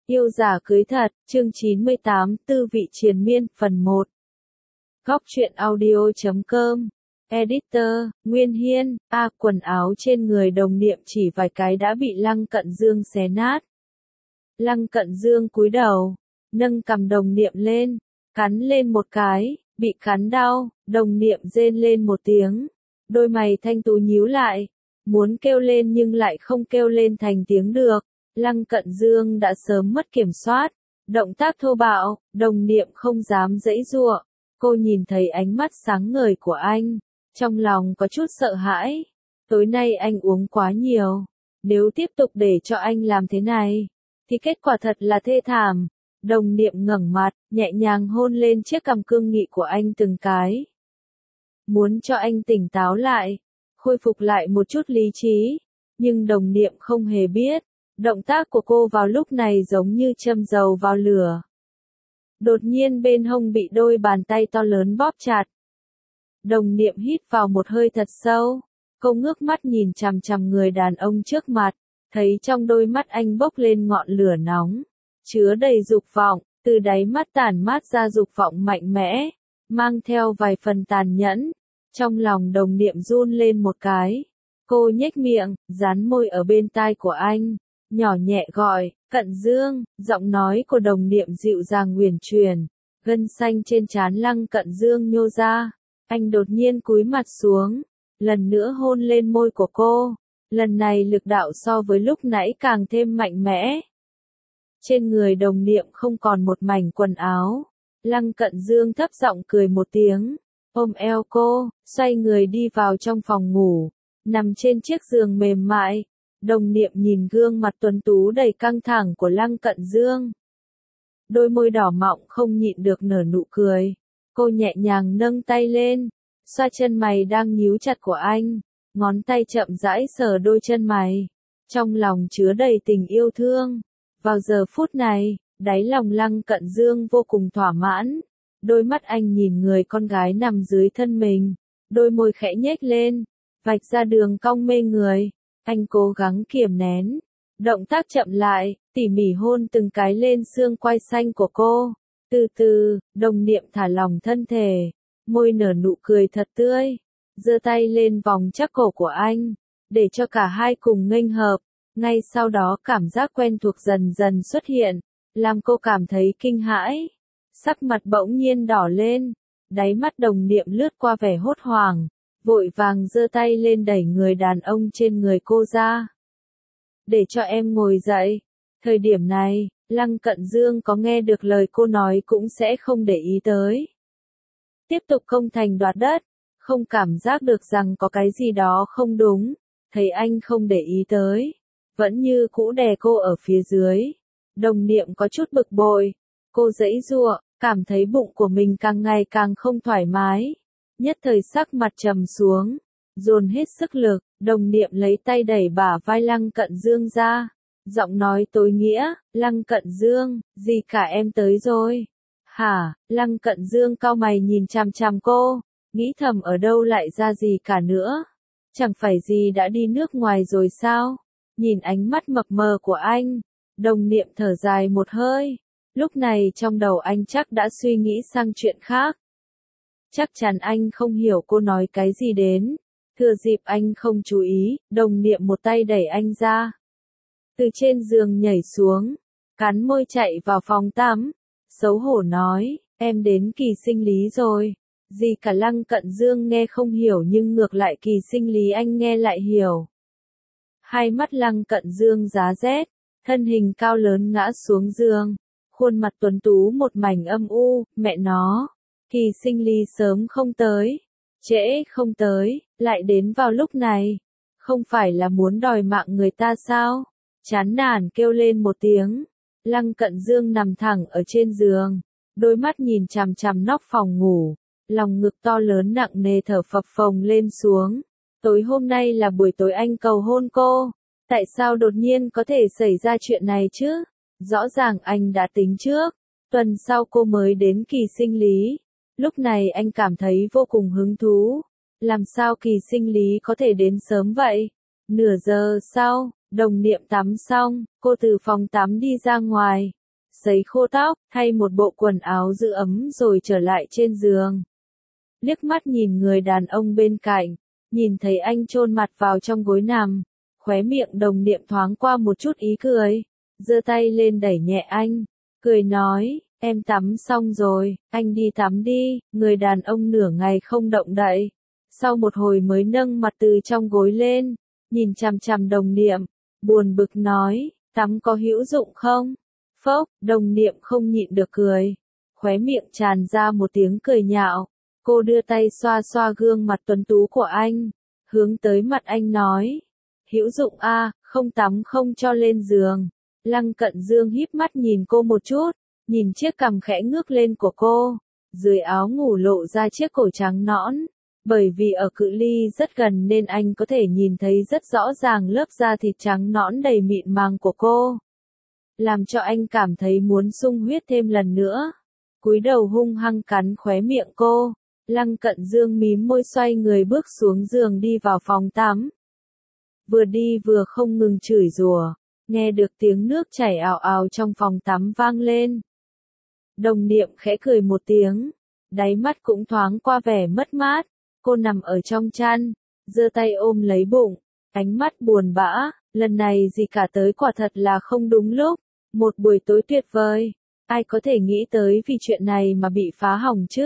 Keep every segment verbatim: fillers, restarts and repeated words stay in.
Yêu giả cưới thật, chương chín mươi tám, tư vị triền miên, phần một. Góc truyện audio chấm com. Editor, Nguyên Hiên, a quần áo trên người đồng niệm chỉ vài cái đã bị Lăng Cận Dương xé nát. Lăng Cận Dương cúi đầu, nâng cằm đồng niệm lên, cắn lên một cái, bị cắn đau, đồng niệm rên lên một tiếng. Đôi mày thanh tú nhíu lại, muốn kêu lên nhưng lại không kêu lên thành tiếng được. Lăng Cận Dương đã sớm mất kiểm soát, động tác thô bạo, đồng niệm không dám giãy giụa. Cô nhìn thấy ánh mắt sáng ngời của anh, trong lòng có chút sợ hãi. Tối nay anh uống quá nhiều, nếu tiếp tục để cho anh làm thế này, thì kết quả thật là thê thảm. Đồng niệm ngẩng mặt, nhẹ nhàng hôn lên chiếc cằm cương nghị của anh từng cái. Muốn cho anh tỉnh táo lại, khôi phục lại một chút lý trí, nhưng đồng niệm không hề biết. Động tác của cô vào lúc này giống như châm dầu vào lửa. Đột nhiên bên hông bị đôi bàn tay to lớn bóp chặt. Đồng niệm hít vào một hơi thật sâu. Cô ngước mắt nhìn chằm chằm người đàn ông trước mặt, thấy trong đôi mắt anh bốc lên ngọn lửa nóng, chứa đầy dục vọng, từ đáy mắt tản mát ra dục vọng mạnh mẽ, mang theo vài phần tàn nhẫn. Trong lòng đồng niệm run lên một cái. Cô nhếch miệng, dán môi ở bên tai của anh. Nhỏ nhẹ gọi, Cận Dương, giọng nói của đồng niệm dịu dàng huyền truyền, gân xanh trên trán Lăng Cận Dương nhô ra, anh đột nhiên cúi mặt xuống, lần nữa hôn lên môi của cô, lần này lực đạo so với lúc nãy càng thêm mạnh mẽ. Trên người đồng niệm không còn một mảnh quần áo, Lăng Cận Dương thấp giọng cười một tiếng, ôm eo cô, xoay người đi vào trong phòng ngủ, nằm trên chiếc giường mềm mại. Đồng niệm nhìn gương mặt tuấn tú đầy căng thẳng của Lăng Cận Dương. Đôi môi đỏ mọng không nhịn được nở nụ cười. Cô nhẹ nhàng nâng tay lên, xoa chân mày đang nhíu chặt của anh, ngón tay chậm rãi sờ đôi chân mày. Trong lòng chứa đầy tình yêu thương. Vào giờ phút này, đáy lòng Lăng Cận Dương vô cùng thỏa mãn. Đôi mắt anh nhìn người con gái nằm dưới thân mình, đôi môi khẽ nhếch lên, vạch ra đường cong mê người. Anh cố gắng kiềm nén, động tác chậm lại, tỉ mỉ hôn từng cái lên xương quai xanh của cô. Từ từ, đồng niệm thả lỏng thân thể, môi nở nụ cười thật tươi, giơ tay lên vòng chắc cổ của anh, để cho cả hai cùng nghênh hợp. Ngay sau đó cảm giác quen thuộc dần dần xuất hiện, làm cô cảm thấy kinh hãi. Sắc mặt bỗng nhiên đỏ lên, đáy mắt đồng niệm lướt qua vẻ hốt hoảng. Vội vàng giơ tay lên đẩy người đàn ông trên người cô ra. Để cho em ngồi dậy. Thời điểm này, Lăng Cận Dương có nghe được lời cô nói cũng sẽ không để ý tới. Tiếp tục công thành đoạt đất, không cảm giác được rằng có cái gì đó không đúng, thấy anh không để ý tới, vẫn như cũ đè cô ở phía dưới. Đồng niệm có chút bực bội, cô giãy giụa, cảm thấy bụng của mình càng ngày càng không thoải mái. Nhất thời sắc mặt trầm xuống, dồn hết sức lực, đồng niệm lấy tay đẩy bả vai Lăng Cận Dương ra, giọng nói tối nghĩa, Lăng Cận Dương, gì cả em tới rồi. Hả, Lăng Cận Dương cau mày nhìn chằm chằm cô, nghĩ thầm ở đâu lại ra gì cả nữa, chẳng phải gì đã đi nước ngoài rồi sao, nhìn ánh mắt mập mờ của anh, đồng niệm thở dài một hơi, lúc này trong đầu anh chắc đã suy nghĩ sang chuyện khác. Chắc chắn anh không hiểu cô nói cái gì đến. Thừa dịp anh không chú ý, đồng niệm một tay đẩy anh ra. Từ trên giường nhảy xuống, cắn môi chạy vào phòng tắm. Xấu hổ nói, em đến kỳ sinh lý rồi. Gì cả Lăng Cận Dương nghe không hiểu nhưng ngược lại kỳ sinh lý anh nghe lại hiểu. Hai mắt Lăng Cận Dương giá rét, thân hình cao lớn ngã xuống giường. Khuôn mặt tuấn tú một mảnh âm u, mẹ nó. Kỳ sinh lý sớm không tới, trễ không tới, lại đến vào lúc này, không phải là muốn đòi mạng người ta sao? Chán nản kêu lên một tiếng, Lăng Cận Dương nằm thẳng ở trên giường, đôi mắt nhìn chằm chằm nóc phòng ngủ, lòng ngực to lớn nặng nề thở phập phồng lên xuống. Tối hôm nay là buổi tối anh cầu hôn cô, tại sao đột nhiên có thể xảy ra chuyện này chứ? Rõ ràng anh đã tính trước, tuần sau cô mới đến kỳ sinh lý. Lúc này anh cảm thấy vô cùng hứng thú. Làm sao kỳ sinh lý có thể đến sớm vậy? Nửa giờ sau, đồng niệm tắm xong, cô từ phòng tắm đi ra ngoài, giấy khô tóc, thay một bộ quần áo giữ ấm rồi trở lại trên giường. Liếc mắt nhìn người đàn ông bên cạnh, nhìn thấy anh chôn mặt vào trong gối nằm, khóe miệng Đồng Niệm thoáng qua một chút ý cười, giơ tay lên đẩy nhẹ anh, cười nói, em tắm xong rồi, anh đi tắm đi. Người đàn ông nửa ngày không động đậy, sau một hồi mới nâng mặt từ trong gối lên, nhìn chằm chằm Đồng Niệm, buồn bực nói, tắm có hữu dụng không? Phốc, Đồng Niệm không nhịn được cười, khóe miệng tràn ra một tiếng cười nhạo. Cô đưa tay xoa xoa gương mặt tuấn tú của anh, hướng tới mặt anh nói, hữu dụng a, à, không tắm không cho lên giường. Lăng Cận Dương híp mắt nhìn cô một chút, nhìn chiếc cằm khẽ ngước lên của cô, dưới áo ngủ lộ ra chiếc cổ trắng nõn, bởi vì ở cự ly rất gần nên anh có thể nhìn thấy rất rõ ràng lớp da thịt trắng nõn đầy mịn màng của cô, làm cho anh cảm thấy muốn sung huyết thêm lần nữa. Cúi đầu hung hăng cắn khóe miệng cô, Lăng Cận Dương mím môi xoay người bước xuống giường đi vào phòng tắm. Vừa đi vừa không ngừng chửi rủa, nghe được tiếng nước chảy ào ào trong phòng tắm vang lên. Đồng Niệm khẽ cười một tiếng, đáy mắt cũng thoáng qua vẻ mất mát, cô nằm ở trong chăn, giơ tay ôm lấy bụng, ánh mắt buồn bã, lần này gì cả tới quả thật là không đúng lúc, một buổi tối tuyệt vời, ai có thể nghĩ tới vì chuyện này mà bị phá hỏng chứ.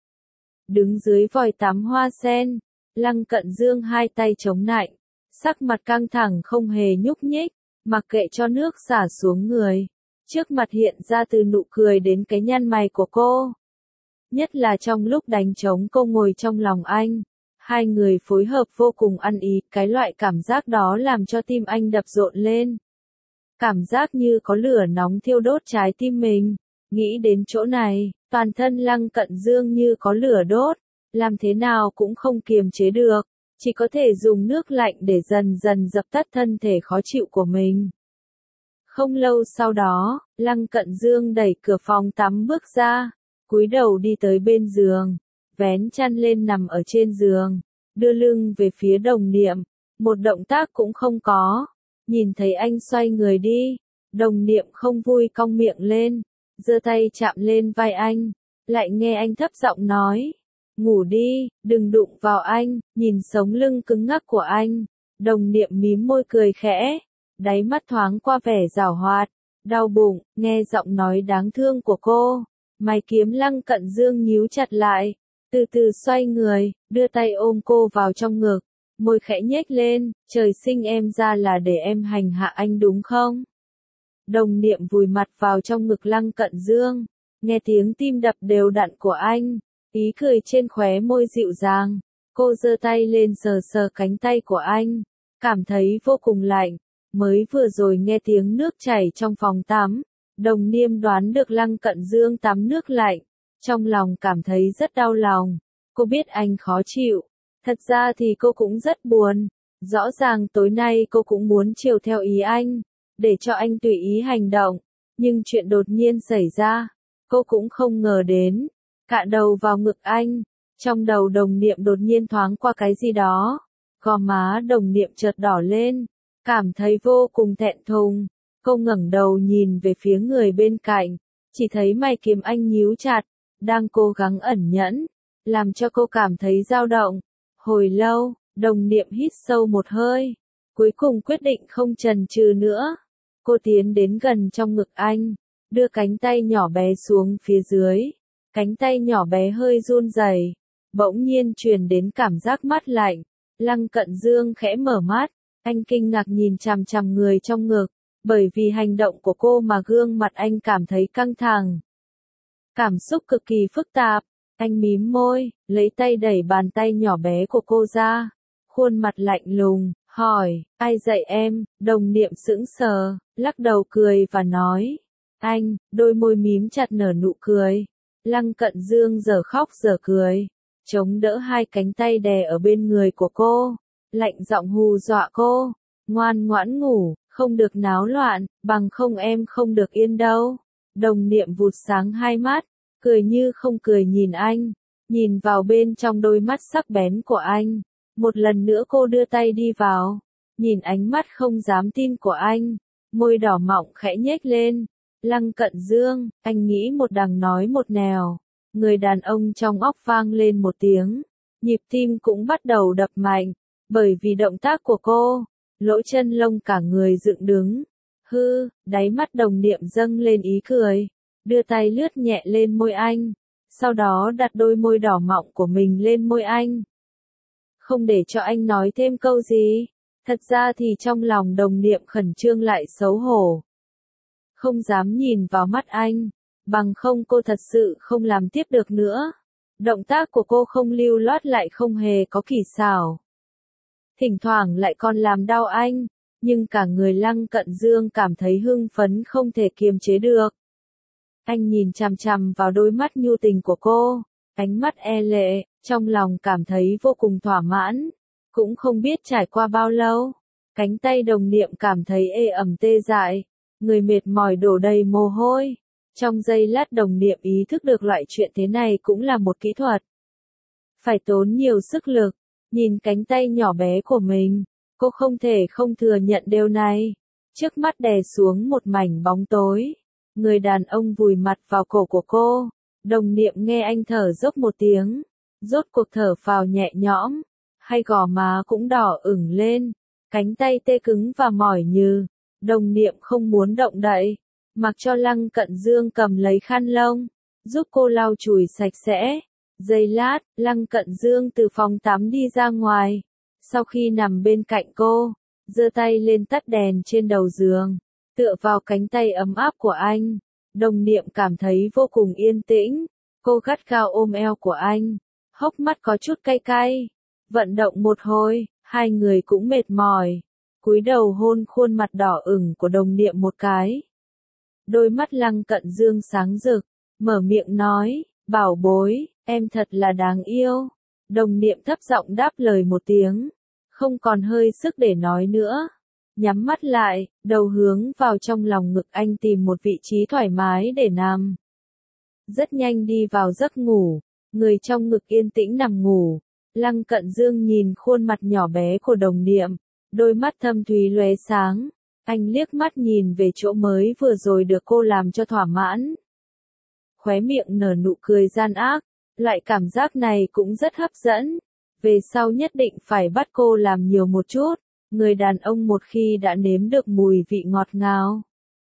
Đứng dưới vòi tắm hoa sen, Lăng Cận Dương hai tay chống nạnh, sắc mặt căng thẳng không hề nhúc nhích, mặc kệ cho nước xả xuống người. Trước mặt hiện ra từ nụ cười đến cái nhăn mày của cô. Nhất là trong lúc đánh trống cô ngồi trong lòng anh. Hai người phối hợp vô cùng ăn ý, cái loại cảm giác đó làm cho tim anh đập rộn lên. Cảm giác như có lửa nóng thiêu đốt trái tim mình. Nghĩ đến chỗ này, toàn thân Lăng Cận Dương như có lửa đốt, làm thế nào cũng không kiềm chế được, chỉ có thể dùng nước lạnh để dần dần dập tắt thân thể khó chịu của mình. Không lâu sau đó, Lăng Cận Dương đẩy cửa phòng tắm bước ra, cúi đầu đi tới bên giường, vén chăn lên nằm ở trên giường, đưa lưng về phía Đồng Niệm, một động tác cũng không có. Nhìn thấy anh xoay người đi, Đồng Niệm không vui cong miệng lên, giơ tay chạm lên vai anh, lại nghe anh thấp giọng nói, ngủ đi, đừng đụng vào anh. Nhìn sống lưng cứng ngắc của anh, Đồng Niệm mím môi cười khẽ, đáy mắt thoáng qua vẻ giảo hoạt, đau bụng. Nghe giọng nói đáng thương của cô, mày kiếm Lăng Cận Dương nhíu chặt lại, từ từ xoay người, đưa tay ôm cô vào trong ngực, môi khẽ nhếch lên, trời sinh em ra là để em hành hạ anh đúng không? Đồng Niệm vùi mặt vào trong ngực Lăng Cận Dương, nghe tiếng tim đập đều đặn của anh, ý cười trên khóe môi dịu dàng, cô giơ tay lên sờ sờ cánh tay của anh, cảm thấy vô cùng lạnh. Mới vừa rồi nghe tiếng nước chảy trong phòng tắm, Đồng Niệm đoán được Lăng Cận Dương tắm nước lạnh, trong lòng cảm thấy rất đau lòng. Cô biết anh khó chịu, thật ra thì cô cũng rất buồn, rõ ràng tối nay cô cũng muốn chiều theo ý anh, để cho anh tùy ý hành động, nhưng chuyện đột nhiên xảy ra, cô cũng không ngờ đến. Cạ đầu vào ngực anh, trong đầu Đồng Niệm đột nhiên thoáng qua cái gì đó, gò má Đồng Niệm chợt đỏ lên, cảm thấy vô cùng thẹn thùng. Cô ngẩng đầu nhìn về phía người bên cạnh, chỉ thấy mày kiếm anh nhíu chặt, đang cố gắng ẩn nhẫn, làm cho cô cảm thấy dao động. Hồi lâu, Đồng Niệm hít sâu một hơi, cuối cùng quyết định không chần chừ nữa. Cô tiến đến gần trong ngực anh, đưa cánh tay nhỏ bé xuống phía dưới, cánh tay nhỏ bé hơi run rẩy, bỗng nhiên truyền đến cảm giác mát lạnh. Lăng Cận Dương khẽ mở mắt, anh kinh ngạc nhìn chằm chằm người trong ngực, bởi vì hành động của cô mà gương mặt anh cảm thấy căng thẳng. Cảm xúc cực kỳ phức tạp, anh mím môi, lấy tay đẩy bàn tay nhỏ bé của cô ra, khuôn mặt lạnh lùng, hỏi, ai dạy em? Đồng Niệm sững sờ, lắc đầu cười và nói, anh. Đôi môi mím chặt nở nụ cười. Lăng Cận Dương giờ khóc giờ cười, chống đỡ hai cánh tay đè ở bên người của cô, lạnh giọng hù dọa cô, ngoan ngoãn ngủ, không được náo loạn, bằng không em không được yên đâu. Đồng Niệm vụt sáng hai mắt, cười như không cười nhìn anh, nhìn vào bên trong đôi mắt sắc bén của anh. Một lần nữa cô đưa tay đi vào, nhìn ánh mắt không dám tin của anh, môi đỏ mọng khẽ nhếch lên, Lăng Cận Dương, anh nghĩ một đằng nói một nẻo. Người đàn ông trong óc vang lên một tiếng. Nhịp tim cũng bắt đầu đập mạnh. Bởi vì động tác của cô, lỗ chân lông cả người dựng đứng. Hư, đáy mắt Đồng Niệm dâng lên ý cười. Đưa tay lướt nhẹ lên môi anh. Sau đó đặt đôi môi đỏ mọng của mình lên môi anh. Không để cho anh nói thêm câu gì. Thật ra thì trong lòng Đồng Niệm khẩn trương lại xấu hổ. Không dám nhìn vào mắt anh. Bằng không cô thật sự không làm tiếp được nữa. Động tác của cô không lưu loát lại không hề có kỳ xảo. Thỉnh thoảng lại còn làm đau anh. Nhưng cả người Lăng Cận Dương cảm thấy hưng phấn không thể kiềm chế được. Anh nhìn chằm chằm vào đôi mắt nhu tình của cô. Ánh mắt e lệ, trong lòng cảm thấy vô cùng thỏa mãn. Cũng không biết trải qua bao lâu. Cánh tay Đồng Niệm cảm thấy ê ẩm tê dại. Người mệt mỏi đổ đầy mồ hôi. Trong giây lát Đồng Niệm ý thức được loại chuyện thế này cũng là một kỹ thuật. Phải tốn nhiều sức lực. Nhìn cánh tay nhỏ bé của mình, cô không thể không thừa nhận điều này. Trước mắt đè xuống một mảnh bóng tối. Người đàn ông vùi mặt vào cổ của cô. Đồng Niệm nghe anh thở dốc một tiếng. Rốt cuộc thở phào nhẹ nhõm. Hay gò má cũng đỏ ửng lên. Cánh tay tê cứng và mỏi nhừ. Đồng Niệm không muốn động đậy. Mặc cho Lăng Cận Dương cầm lấy khăn lông. Giúp cô lau chùi sạch sẽ. Giây lát, Lăng Cận Dương từ phòng tắm đi ra ngoài. Sau khi nằm bên cạnh cô, giơ tay lên tắt đèn trên đầu giường. Tựa vào cánh tay ấm áp của anh. Đồng Niệm cảm thấy vô cùng yên tĩnh. Cô gắt gao ôm eo của anh. Hốc mắt có chút cay cay. Vận động một hồi, hai người cũng mệt mỏi. Cúi đầu hôn khuôn mặt đỏ ửng của Đồng Niệm một cái. Đôi mắt Lăng Cận Dương sáng rực, mở miệng nói, bảo bối, em thật là đáng yêu. Đồng Niệm thấp giọng đáp lời một tiếng, không còn hơi sức để nói nữa. Nhắm mắt lại, đầu hướng vào trong lòng ngực anh tìm một vị trí thoải mái để nằm. Rất nhanh đi vào giấc ngủ, người trong ngực yên tĩnh nằm ngủ. Lăng Cận Dương nhìn khuôn mặt nhỏ bé của Đồng Niệm, đôi mắt thâm thúy lóe sáng. Anh liếc mắt nhìn về chỗ mới vừa rồi được cô làm cho thỏa mãn. Khóe miệng nở nụ cười gian ác, loại cảm giác này cũng rất hấp dẫn. Về sau nhất định phải bắt cô làm nhiều một chút. Người đàn ông một khi đã nếm được mùi vị ngọt ngào,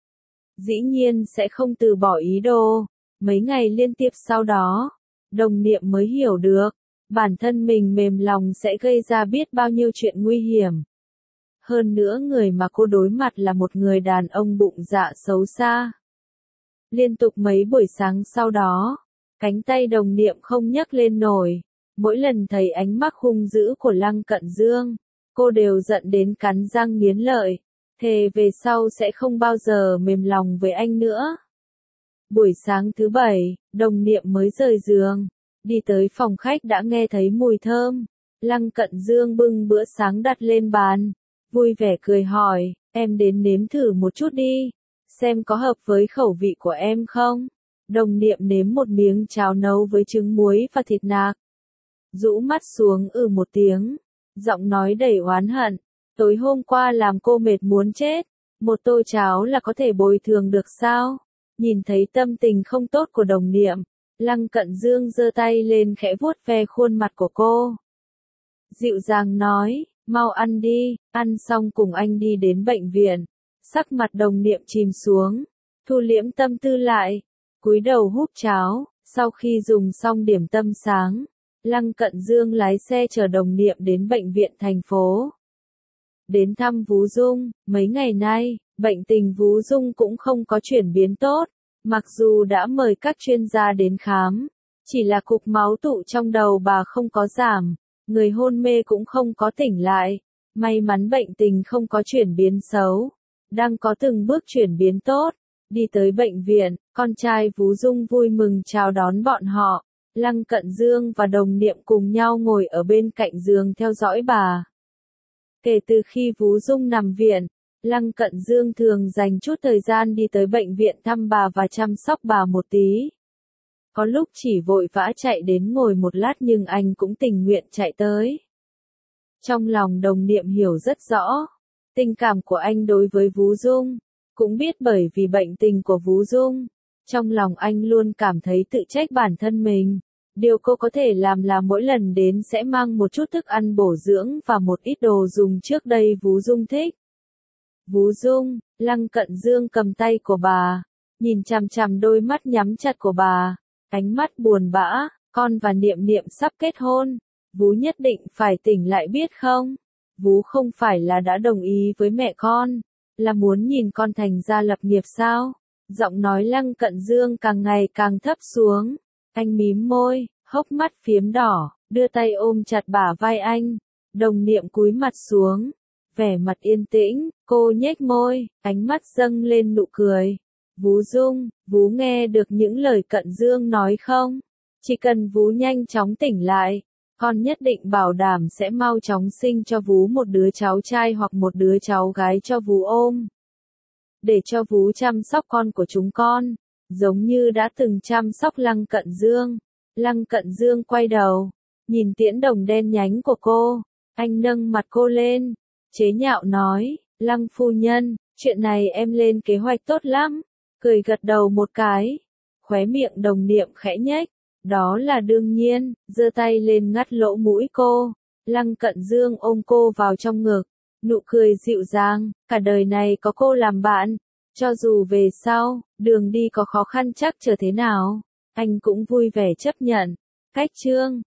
dĩ nhiên sẽ không từ bỏ ý đồ. Mấy ngày liên tiếp sau đó, Đồng Niệm mới hiểu được, bản thân mình mềm lòng sẽ gây ra biết bao nhiêu chuyện nguy hiểm. Hơn nữa người mà cô đối mặt là một người đàn ông bụng dạ xấu xa. Liên tục mấy buổi sáng sau đó, cánh tay Đồng Niệm không nhấc lên nổi. Mỗi lần thấy ánh mắt hung dữ của Lăng Cận Dương, cô đều giận đến cắn răng nghiến lợi, thề về sau sẽ không bao giờ mềm lòng với anh nữa. Buổi sáng thứ bảy, Đồng Niệm mới rời giường, đi tới phòng khách đã nghe thấy mùi thơm. Lăng Cận Dương bưng bữa sáng đặt lên bàn, vui vẻ cười hỏi, em đến nếm thử một chút đi, xem có hợp với khẩu vị của em không. Đồng Niệm nếm một miếng cháo nấu với trứng muối và thịt nạc. Rũ mắt xuống ừ một tiếng, giọng nói đầy oán hận, tối hôm qua làm cô mệt muốn chết, một tô cháo là có thể bồi thường được sao? Nhìn thấy tâm tình không tốt của Đồng Niệm, Lăng Cận Dương giơ tay lên khẽ vuốt ve khuôn mặt của cô. Dịu dàng nói, mau ăn đi, ăn xong cùng anh đi đến bệnh viện. Sắc mặt Đồng Niệm chìm xuống, thu liễm tâm tư lại, cúi đầu húp cháo. Sau khi dùng xong điểm tâm sáng, Lăng Cận Dương lái xe chở Đồng Niệm đến bệnh viện thành phố. Đến thăm Vú Dung, mấy ngày nay, bệnh tình Vú Dung cũng không có chuyển biến tốt, mặc dù đã mời các chuyên gia đến khám, chỉ là cục máu tụ trong đầu bà không có giảm, người hôn mê cũng không có tỉnh lại, may mắn bệnh tình không có chuyển biến xấu, đang có từng bước chuyển biến tốt. Đi tới bệnh viện, con trai Vú Dung vui mừng chào đón bọn họ. Lăng Cận Dương và Đồng Niệm cùng nhau ngồi ở bên cạnh giường theo dõi bà. Kể từ khi Vú Dung nằm viện, Lăng Cận Dương thường dành chút thời gian đi tới bệnh viện thăm bà và chăm sóc bà một tí. Có lúc chỉ vội vã chạy đến ngồi một lát nhưng anh cũng tình nguyện chạy tới. Trong lòng Đồng Niệm hiểu rất rõ, tình cảm của anh đối với Vú Dung. Cũng biết bởi vì bệnh tình của Vú Dung, trong lòng anh luôn cảm thấy tự trách bản thân mình. Điều cô có thể làm là mỗi lần đến sẽ mang một chút thức ăn bổ dưỡng và một ít đồ dùng trước đây Vú Dung thích. Vú Dung, Lăng Cận Dương cầm tay của bà, nhìn chằm chằm đôi mắt nhắm chặt của bà, ánh mắt buồn bã, con và Niệm Niệm sắp kết hôn, Vú nhất định phải tỉnh lại biết không? Vú không phải là đã đồng ý với mẹ con, là muốn nhìn con thành gia lập nghiệp sao? Giọng nói Lăng Cận Dương càng ngày càng thấp xuống, anh mím môi, hốc mắt phiếm đỏ, đưa tay ôm chặt bả vai anh, Đồng Niệm cúi mặt xuống, vẻ mặt yên tĩnh, cô nhếch môi, ánh mắt dâng lên nụ cười. Vú Dung, Vú nghe được những lời Cận Dương nói không? Chỉ cần Vú nhanh chóng tỉnh lại, con nhất định bảo đảm sẽ mau chóng sinh cho Vú một đứa cháu trai hoặc một đứa cháu gái cho Vú ôm. Để cho Vú chăm sóc con của chúng con, giống như đã từng chăm sóc Lăng Cận Dương. Lăng Cận Dương quay đầu, nhìn Tiễn Đồng đen nhánh của cô, anh nâng mặt cô lên, chế nhạo nói, Lăng phu nhân, chuyện này em lên kế hoạch tốt lắm, cười gật đầu một cái, khóe miệng Đồng Niệm khẽ nhếch, đó là đương nhiên, giơ tay lên ngắt lỗ mũi cô, Lăng Cận Dương ôm cô vào trong ngực, nụ cười dịu dàng, cả đời này có cô làm bạn, cho dù về sau, đường đi có khó khăn chắc trở thế nào, anh cũng vui vẻ chấp nhận. Cách chương